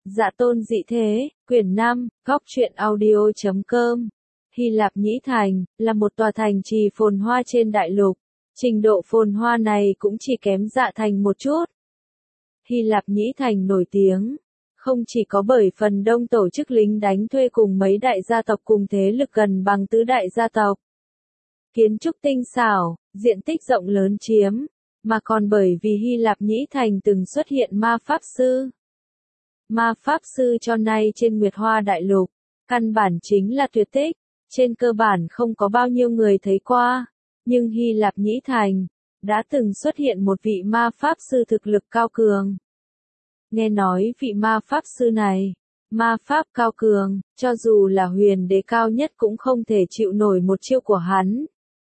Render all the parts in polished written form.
Dạ tôn dị thế, quyển 5, góc truyện audio.com. Hy Lạp Nhĩ Thành, là một tòa thành trì phồn hoa trên đại lục. Trình độ phồn hoa này cũng chỉ kém Dạ Thành một chút. Hy Lạp Nhĩ Thành nổi tiếng, không chỉ có bởi phần đông tổ chức lính đánh thuê cùng mấy đại gia tộc cùng thế lực gần bằng tứ đại gia tộc. Kiến trúc tinh xảo, diện tích rộng lớn chiếm, mà còn bởi vì Hy Lạp Nhĩ Thành từng xuất hiện ma pháp sư. Ma pháp sư cho nay trên Nguyệt Hoa Đại Lục, căn bản chính là tuyệt tích, trên cơ bản không có bao nhiêu người thấy qua, nhưng Hy Lạp Nhĩ Thành, đã từng xuất hiện một vị ma pháp sư thực lực cao cường. Nghe nói vị ma pháp sư này, ma pháp cao cường, cho dù là huyền đế cao nhất cũng không thể chịu nổi một chiêu của hắn.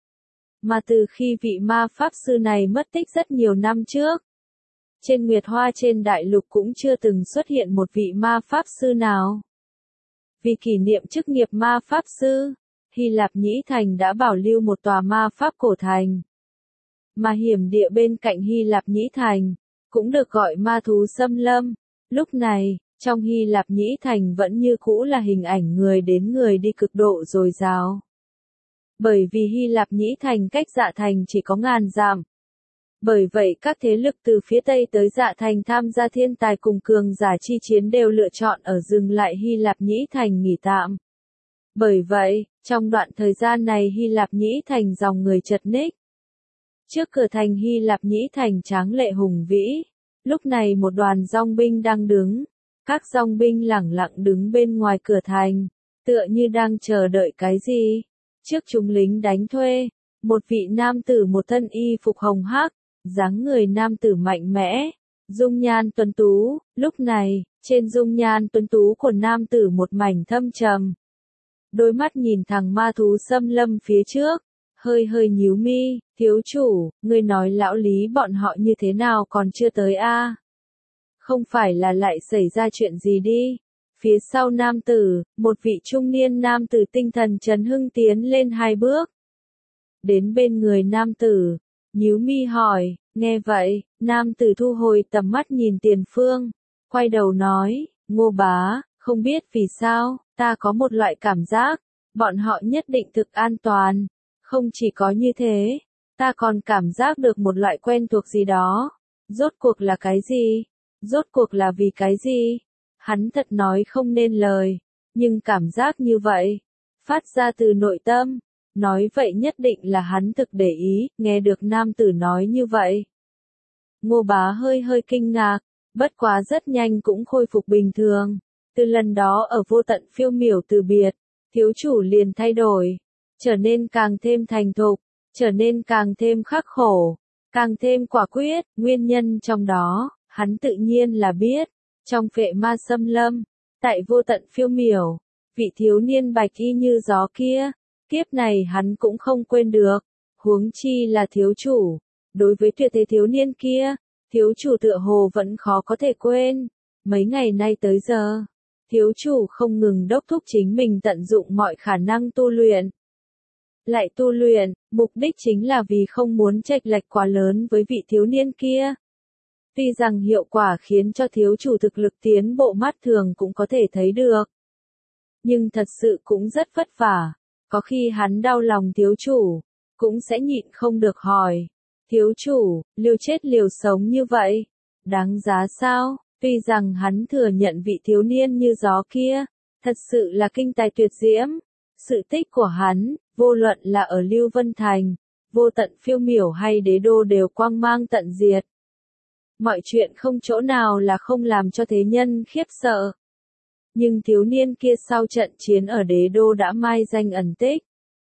Mà từ khi vị ma pháp sư này mất tích rất nhiều năm trước, trên Nguyệt Hoa trên đại lục cũng chưa từng xuất hiện một vị ma pháp sư nào. Vì kỷ niệm chức nghiệp ma pháp sư, Hy Lạp Nhĩ Thành đã bảo lưu một tòa ma pháp cổ thành. Mà hiểm địa bên cạnh Hy Lạp Nhĩ Thành, cũng được gọi ma thú xâm lâm. Lúc này, trong Hy Lạp Nhĩ Thành vẫn như cũ là hình ảnh người đến người đi cực độ dồi dào. Bởi vì Hy Lạp Nhĩ Thành cách Dạ Thành chỉ có ngàn dặm. Bởi vậy các thế lực từ phía Tây tới Dạ Thành tham gia thiên tài cùng cường giả chi chiến đều lựa chọn ở dừng lại Hy Lạp Nhĩ Thành nghỉ tạm. Bởi vậy, trong đoạn thời gian này Hy Lạp Nhĩ Thành dòng người chật ních. Trước cửa thành Hy Lạp Nhĩ Thành tráng lệ hùng vĩ, lúc này một đoàn dòng binh đang đứng. Các dòng binh lẳng lặng đứng bên ngoài cửa thành, tựa như đang chờ đợi cái gì. Trước chúng lính đánh thuê, một vị nam tử một thân y phục hồng hắc, dáng người nam tử mạnh mẽ, dung nhan tuấn tú, lúc này, trên dung nhan tuấn tú của nam tử một mảnh thâm trầm. Đôi mắt nhìn thẳng ma thú xâm lâm phía trước, hơi hơi nhíu mi, thiếu chủ, ngươi nói lão Lý bọn họ như thế nào còn chưa tới a? Không phải là lại xảy ra chuyện gì đi? Phía sau nam tử, một vị trung niên nam tử tinh thần chấn hưng tiến lên hai bước. Đến bên người nam tử, nhíu mi hỏi, nghe vậy, nam tử thu hồi tầm mắt nhìn tiền phương, quay đầu nói, Ngô bá, không biết vì sao, ta có một loại cảm giác, bọn họ nhất định thực an toàn. Không chỉ có như thế, ta còn cảm giác được một loại quen thuộc gì đó. Rốt cuộc là cái gì? Rốt cuộc là vì cái gì? Hắn thật nói không nên lời, nhưng cảm giác như vậy, phát ra từ nội tâm, nói vậy nhất định là hắn thực để ý, nghe được nam tử nói như vậy. Ngô bá hơi hơi kinh ngạc, bất quá rất nhanh cũng khôi phục bình thường. Từ lần đó ở vô tận phiêu miểu từ biệt, thiếu chủ liền thay đổi, trở nên càng thêm thành thục, trở nên càng thêm khắc khổ, càng thêm quả quyết, nguyên nhân trong đó, hắn tự nhiên là biết. Trong Phệ Ma Xâm Lâm, tại vô tận phiêu miểu, vị thiếu niên bạch y như gió kia, kiếp này hắn cũng không quên được, huống chi là thiếu chủ. Đối với tuyệt thế thiếu niên kia, thiếu chủ tựa hồ vẫn khó có thể quên. Mấy ngày nay tới giờ, thiếu chủ không ngừng đốc thúc chính mình tận dụng mọi khả năng tu luyện. Lại tu luyện, mục đích chính là vì không muốn chệch lệch quá lớn với vị thiếu niên kia. Tuy rằng hiệu quả khiến cho thiếu chủ thực lực tiến bộ mắt thường cũng có thể thấy được. Nhưng thật sự cũng rất vất vả. Có khi hắn đau lòng thiếu chủ, cũng sẽ nhịn không được hỏi. Thiếu chủ, liều chết liều sống như vậy, đáng giá sao? Tuy rằng hắn thừa nhận vị thiếu niên như gió kia, thật sự là kinh tài tuyệt diễm. Sự tích của hắn, vô luận là ở Lưu Vân Thành, vô tận phiêu miểu hay đế đô đều quang mang tận diệt. Mọi chuyện không chỗ nào là không làm cho thế nhân khiếp sợ. Nhưng thiếu niên kia sau trận chiến ở đế đô đã mai danh ẩn tích.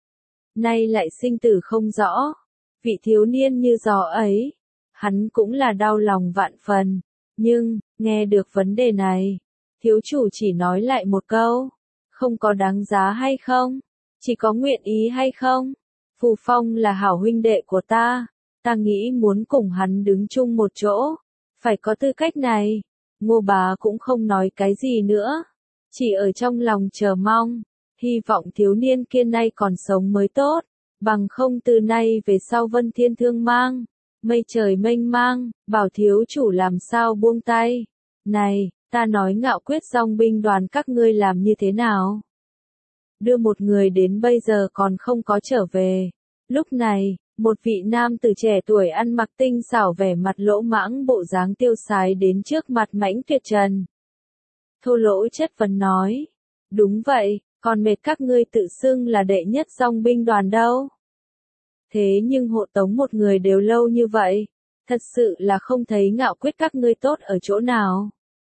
Nay lại sinh tử không rõ. Vị thiếu niên như gió ấy, hắn cũng là đau lòng vạn phần. Nhưng, nghe được vấn đề này, thiếu chủ chỉ nói lại một câu. Không có đáng giá hay không? Chỉ có nguyện ý hay không? Phù Phong là hảo huynh đệ của ta. Ta nghĩ muốn cùng hắn đứng chung một chỗ. Phải có tư cách này. Ngô bá cũng không nói cái gì nữa. Chỉ ở trong lòng chờ mong. Hy vọng thiếu niên kia nay còn sống mới tốt. Bằng không từ nay về sau Vân Thiên thương mang. Mây trời mênh mang. Bảo thiếu chủ làm sao buông tay. Này, Ta nói Ngạo Quyết dòng binh đoàn các ngươi làm như thế nào? Đưa một người đến bây giờ còn không có trở về. Lúc này, một vị nam tử trẻ tuổi ăn mặc tinh xảo vẻ mặt lỗ mãng bộ dáng tiêu sái đến trước mặt Mãnh Tuyệt Trần. Thô lỗ chất vấn nói. Đúng vậy, còn mệt các ngươi tự xưng là đệ nhất dòng binh đoàn đâu. Thế nhưng hộ tống một người đều lâu như vậy, thật sự là không thấy Ngạo Quyết các ngươi tốt ở chỗ nào.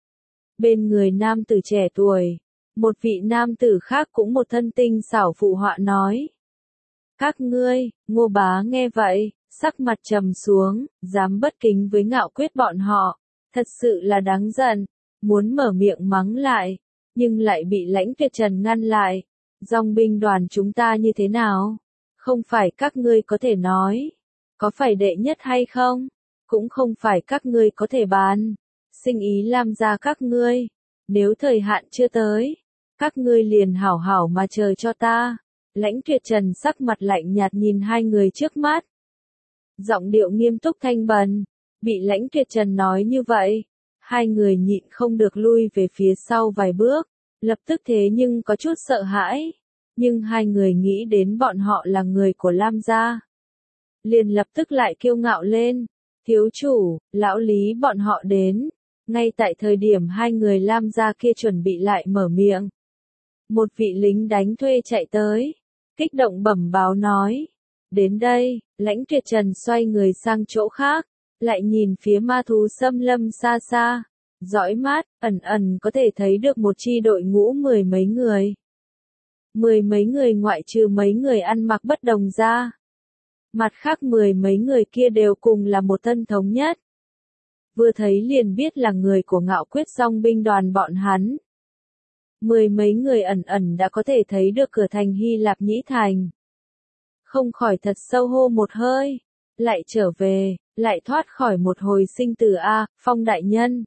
Bên người nam tử trẻ tuổi, một vị nam tử khác cũng một thân tinh xảo phụ họa nói. Các ngươi, Ngô Bá nghe vậy, sắc mặt trầm xuống, dám bất kính với Ngạo Quyết bọn họ, thật sự là đáng giận, muốn mở miệng mắng lại, nhưng lại bị Lãnh Tuyệt Trần ngăn lại. Dòng binh đoàn chúng ta như thế nào? Không phải các ngươi có thể nói, có phải đệ nhất hay không? Cũng không phải các ngươi có thể bàn. Sinh ý Lam gia các ngươi, nếu thời hạn chưa tới, các ngươi liền hảo hảo mà chờ cho ta. Lãnh Tuyệt Trần sắc mặt lạnh nhạt nhìn hai người trước mắt. Giọng điệu nghiêm túc thanh bần, bị Lãnh Tuyệt Trần nói như vậy, hai người nhịn không được lui về phía sau vài bước, lập tức thế nhưng có chút sợ hãi. Nhưng hai người nghĩ đến bọn họ là người của Lam gia, liền lập tức lại kiêu ngạo lên. Thiếu chủ, lão Lý bọn họ đến. Ngay tại thời điểm hai người Lam gia kia chuẩn bị lại mở miệng, một vị lính đánh thuê chạy tới, kích động bẩm báo nói. Đến đây, Lãnh Tuyệt Trần xoay người sang chỗ khác, lại nhìn phía ma thú xâm lâm xa xa, dõi mắt, ẩn ẩn có thể thấy được một chi đội ngũ mười mấy người. Mười mấy người ngoại trừ mấy người ăn mặc bất đồng ra. Mặt khác mười mấy người kia đều cùng là một thân thống nhất. Vừa thấy liền biết là người của Ngạo Quyết dòng binh đoàn bọn hắn. Mười mấy người ẩn ẩn đã có thể thấy được cửa thành Hy Lạp Nhĩ Thành. Không khỏi thật sâu hô một hơi, lại trở về, lại thoát khỏi một hồi sinh tử a, Phong đại nhân.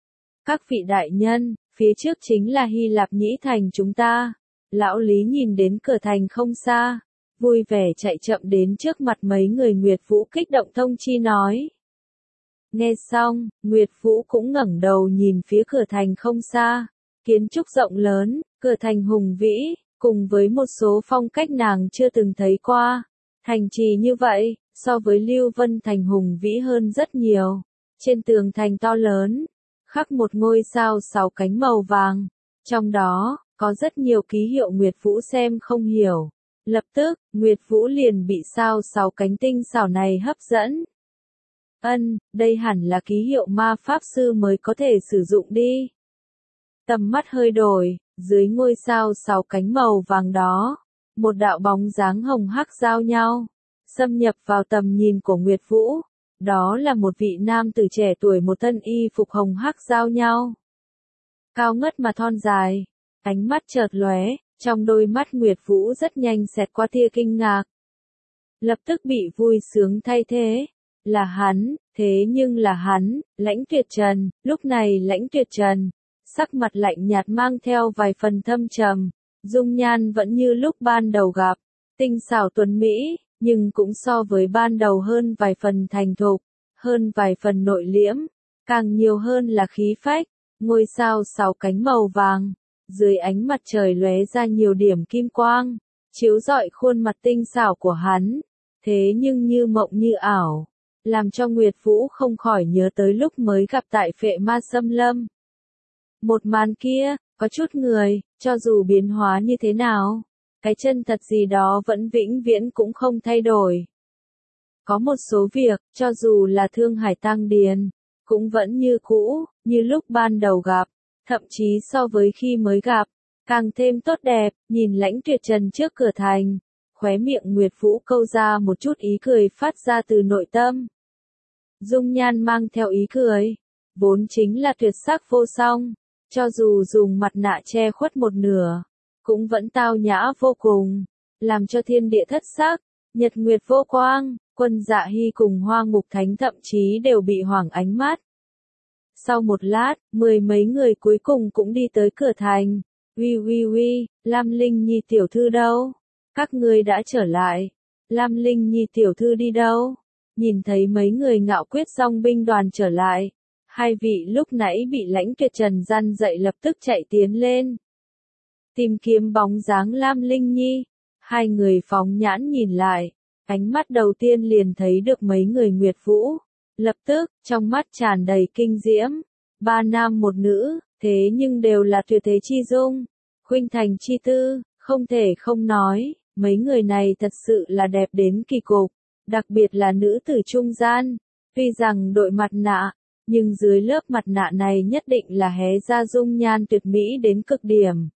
Các vị đại nhân, phía trước chính là Hy Lạp Nhĩ Thành chúng ta. Lão Lý nhìn đến cửa thành không xa, vui vẻ chạy chậm đến trước mặt mấy người Nguyệt Vũ kích động thông chi nói. Nghe xong, Nguyệt Vũ cũng ngẩng đầu nhìn phía cửa thành không xa, kiến trúc rộng lớn, cửa thành hùng vĩ, cùng với một số phong cách nàng chưa từng thấy qua. Thành trì như vậy, so với Lưu Vân Thành hùng vĩ hơn rất nhiều. Trên tường thành to lớn, khắc một ngôi sao 6 cánh màu vàng, trong đó có rất nhiều ký hiệu Nguyệt Vũ xem không hiểu. Lập tức, Nguyệt Vũ liền bị sao 6 cánh tinh xảo này hấp dẫn. Đây hẳn là ký hiệu ma pháp sư mới có thể sử dụng đi. Tầm mắt hơi đổi, dưới ngôi sao 6 cánh màu vàng đó, một đạo bóng dáng hồng hắc giao nhau, xâm nhập vào tầm nhìn của Nguyệt Vũ. Đó là một vị nam tử trẻ tuổi một thân y phục hồng hắc giao nhau. Cao ngất mà thon dài, ánh mắt chợt lóe, trong đôi mắt Nguyệt Vũ rất nhanh xẹt qua tia kinh ngạc. Lập tức bị vui sướng thay thế. Là hắn, thế nhưng là hắn, Lãnh Tuyệt Trần. Lúc này Lãnh Tuyệt Trần, sắc mặt lạnh nhạt mang theo vài phần thâm trầm, dung nhan vẫn như lúc ban đầu gặp, tinh xảo tuấn mỹ, nhưng cũng so với ban đầu hơn vài phần thành thục, hơn vài phần nội liễm, càng nhiều hơn là khí phách. Ngôi sao 6 cánh màu vàng, dưới ánh mặt trời lóe ra nhiều điểm kim quang, chiếu rọi khuôn mặt tinh xảo của hắn, thế nhưng như mộng như ảo, làm cho Nguyệt Vũ không khỏi nhớ tới lúc mới gặp tại Phệ Ma Xâm Lâm. Một màn kia, có chút người, cho dù biến hóa như thế nào, cái chân thật gì đó vẫn vĩnh viễn cũng không thay đổi. Có một số việc, cho dù là Thương Hải Tăng Điền, cũng vẫn như cũ, như lúc ban đầu gặp, thậm chí so với khi mới gặp, càng thêm tốt đẹp. Nhìn Lãnh Tuyệt Trần trước cửa thành, khóe miệng Nguyệt Vũ câu ra một chút ý cười phát ra từ nội tâm. Dung nhan mang theo ý cười, vốn chính là tuyệt sắc vô song, cho dù dùng mặt nạ che khuất một nửa, cũng vẫn tao nhã vô cùng, làm cho thiên địa thất sắc, nhật nguyệt vô quang. Quân Dạ Hy cùng Hoa Ngục Thánh thậm chí đều bị hoảng ánh mắt. Sau một lát, mười mấy người cuối cùng cũng đi tới cửa thành. Uy, Lam Linh Nhi tiểu thư đâu? Các ngươi đã trở lại. Lam Linh Nhi tiểu thư đi đâu? Nhìn thấy mấy người Ngạo Quyết dòng binh đoàn trở lại, Hai vị lúc nãy bị Lãnh Tuyệt Trần gian dậy lập tức chạy tiến lên. Tìm kiếm bóng dáng Lam Linh Nhi. Hai người phóng nhãn nhìn lại. Ánh mắt đầu tiên liền thấy được mấy người Nguyệt Vũ. Lập tức, trong mắt tràn đầy kinh diễm. Ba nam một nữ, thế nhưng đều là tuyệt thế chi dung. Khuynh thành chi tư, không thể không nói. Mấy người này thật sự là đẹp đến kỳ cục. Đặc biệt là nữ tử trung gian. Tuy rằng đội mặt nạ, nhưng dưới lớp mặt nạ này nhất định là hé ra dung nhan tuyệt mỹ đến cực điểm.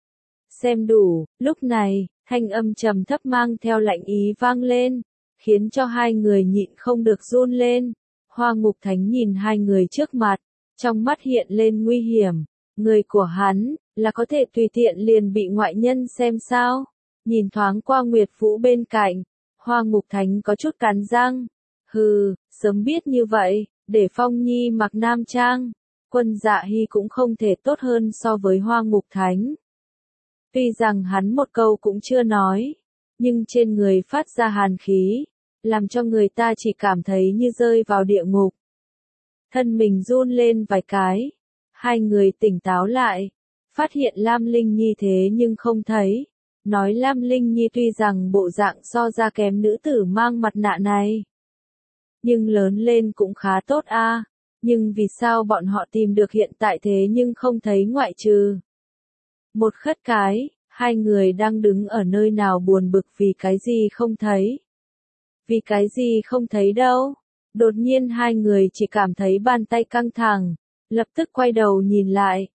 Xem đủ, lúc này, thanh âm trầm thấp mang theo lạnh ý vang lên, khiến cho hai người nhịn không được run lên. Hoa Ngục Thánh nhìn hai người trước mặt, trong mắt hiện lên nguy hiểm. Người của hắn, là có thể tùy tiện liền bị ngoại nhân xem sao? Nhìn thoáng qua Nguyệt Vũ bên cạnh, Hoa Ngục Thánh có chút cắn răng. Hừ, sớm biết như vậy, để Phong Nhi mặc nam trang, Quân Dạ Hy cũng không thể tốt hơn so với Hoa Ngục Thánh. Tuy rằng hắn một câu cũng chưa nói, nhưng trên người phát ra hàn khí, làm cho người ta chỉ cảm thấy như rơi vào địa ngục. Thân mình run lên vài cái, hai người tỉnh táo lại, phát hiện Lam Linh Nhi thế nhưng không thấy. Nói Lam Linh Nhi tuy rằng bộ dạng so ra kém nữ tử mang mặt nạ này, nhưng lớn lên cũng khá tốt a. Nhưng vì sao bọn họ tìm được hiện tại thế nhưng không thấy ngoại trừ một khất cái, hai người đang đứng ở nơi nào buồn bực vì cái gì không thấy. Vì cái gì không thấy đâu. Đột nhiên hai người chỉ cảm thấy bàn tay căng thẳng, lập tức quay đầu nhìn lại.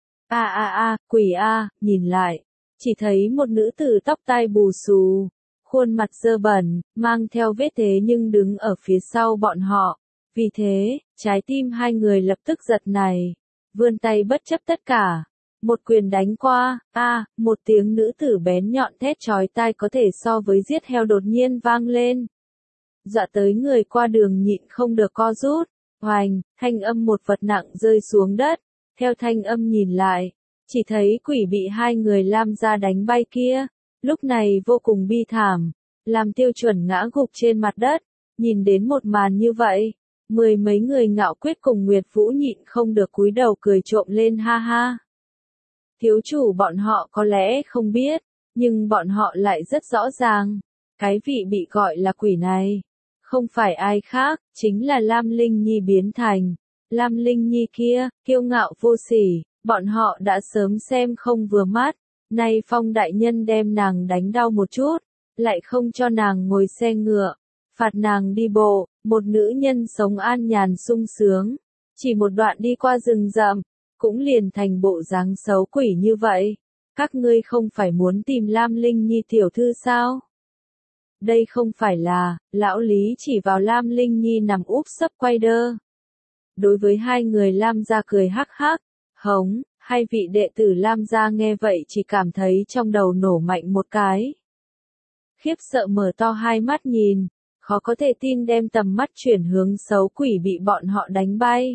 Quỷ nhìn lại. Chỉ thấy một nữ tử tóc tai bù xù, khuôn mặt dơ bẩn, mang theo vết thế nhưng đứng ở phía sau bọn họ. Vì thế, trái tim hai người lập tức giật này, vươn tay bất chấp tất cả. Một quyền đánh qua, một tiếng nữ tử bén nhọn thét chói tai có thể so với giết heo đột nhiên vang lên. Dọa tới người qua đường nhịn không được co rút, hoành, thanh âm một vật nặng rơi xuống đất, theo thanh âm nhìn lại, chỉ thấy quỷ bị hai người Lam gia đánh bay kia, lúc này vô cùng bi thảm, làm Tiêu Chuẩn ngã gục trên mặt đất, nhìn đến một màn như vậy, mười mấy người Ngạo Quyết cùng Nguyệt Vũ nhịn không được cúi đầu cười trộm lên ha ha. Thiếu chủ bọn họ có lẽ không biết, nhưng bọn họ lại rất rõ ràng, cái vị bị gọi là quỷ này, không phải ai khác, chính là Lam Linh Nhi biến thành. Lam Linh Nhi kia, kiêu ngạo vô sỉ, bọn họ đã sớm xem không vừa mắt, nay Phong đại nhân đem nàng đánh đau một chút, lại không cho nàng ngồi xe ngựa, phạt nàng đi bộ, một nữ nhân sống an nhàn sung sướng, chỉ một đoạn đi qua rừng rậm, cũng liền thành bộ dáng xấu quỷ như vậy. Các ngươi không phải muốn tìm Lam Linh Nhi tiểu thư sao? Đây không phải là, lão Lý chỉ vào Lam Linh Nhi nằm úp sấp quay đơ. Đối với hai người Lam gia cười hắc hắc, hống, hai vị đệ tử Lam gia nghe vậy chỉ cảm thấy trong đầu nổ mạnh một cái. Khiếp sợ mở to hai mắt nhìn, khó có thể tin đem tầm mắt chuyển hướng xấu quỷ bị bọn họ đánh bay.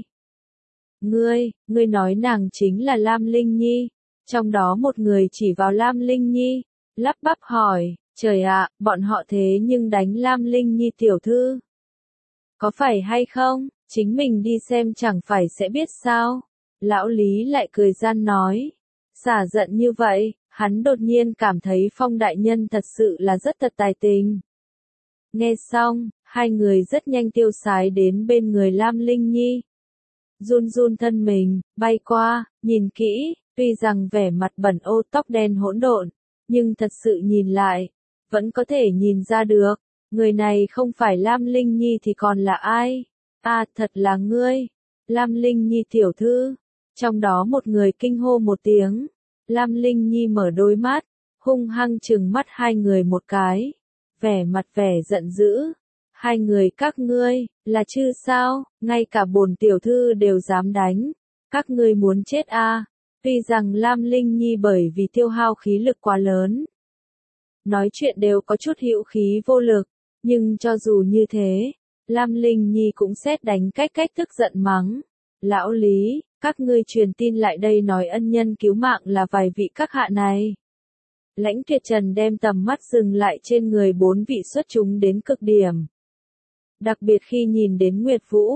Ngươi nói nàng chính là Lam Linh Nhi. Trong đó một người chỉ vào Lam Linh Nhi, lắp bắp hỏi, trời ạ, bọn họ thế nhưng đánh Lam Linh Nhi tiểu thư. Có phải hay không, chính mình đi xem chẳng phải sẽ biết sao. Lão Lý lại cười gian nói, xả giận như vậy, hắn đột nhiên cảm thấy Phong đại nhân thật sự là rất thật tài tình. Nghe xong, hai người rất nhanh tiêu sái đến bên người Lam Linh Nhi. Run run thân mình, bay qua, nhìn kỹ, tuy rằng vẻ mặt bẩn ô tóc đen hỗn độn, nhưng thật sự nhìn lại, vẫn có thể nhìn ra được, người này không phải Lam Linh Nhi thì còn là ai? Thật là ngươi, Lam Linh Nhi tiểu thư. Trong đó một người kinh hô một tiếng, Lam Linh Nhi mở đôi mắt, hung hăng trừng mắt hai người một cái, vẻ mặt vẻ giận dữ. Hai người các ngươi, là chư sao, ngay cả bổn tiểu thư đều dám đánh, các ngươi muốn chết à? Tuy rằng Lam Linh Nhi bởi vì tiêu hao khí lực quá lớn, nói chuyện đều có chút hữu khí vô lực, nhưng cho dù như thế, Lam Linh Nhi cũng sét đánh cách tức giận mắng. Lão Lý, các ngươi truyền tin lại đây nói ân nhân cứu mạng là vài vị các hạ này. Lãnh Tuyệt Trần đem tầm mắt dừng lại trên người bốn vị xuất chúng đến cực điểm. Đặc biệt khi nhìn đến Nguyệt Vũ,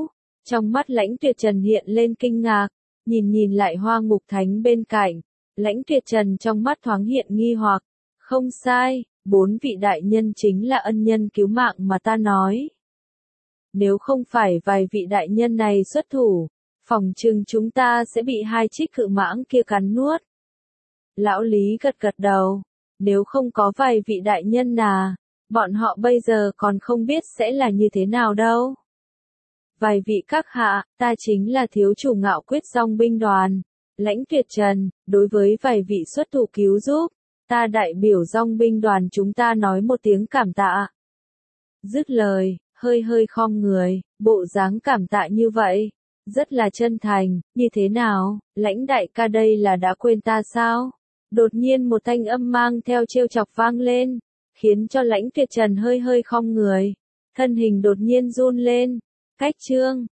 Trong mắt Lãnh Tuyệt Trần hiện lên kinh ngạc, nhìn lại Hoa Ngục Thánh bên cạnh, Lãnh Tuyệt Trần trong mắt thoáng hiện nghi hoặc, không sai, 4 vị đại nhân chính là ân nhân cứu mạng mà ta nói. Nếu không phải vài vị đại nhân này xuất thủ, phòng chừng chúng ta sẽ bị 2 trích cự mãng kia cắn nuốt. Lão Lý gật đầu, nếu không có vài vị đại nhân bọn họ bây giờ còn không biết sẽ là như thế nào đâu. Vài vị các hạ, ta chính là thiếu chủ Ngạo Quyết Dòng binh đoàn, Lãnh Tuyệt Trần, đối với vài vị xuất thủ cứu giúp, ta đại biểu Dòng binh đoàn chúng ta nói một tiếng cảm tạ. Dứt lời, hơi khom người, bộ dáng cảm tạ như vậy, rất là chân thành, như thế nào, Lãnh đại ca đây là đã quên ta sao? Đột nhiên một thanh âm mang theo trêu chọc vang lên, khiến cho Lãnh Tuyệt Trần hơi khom người, thân hình đột nhiên run lên. Cách chương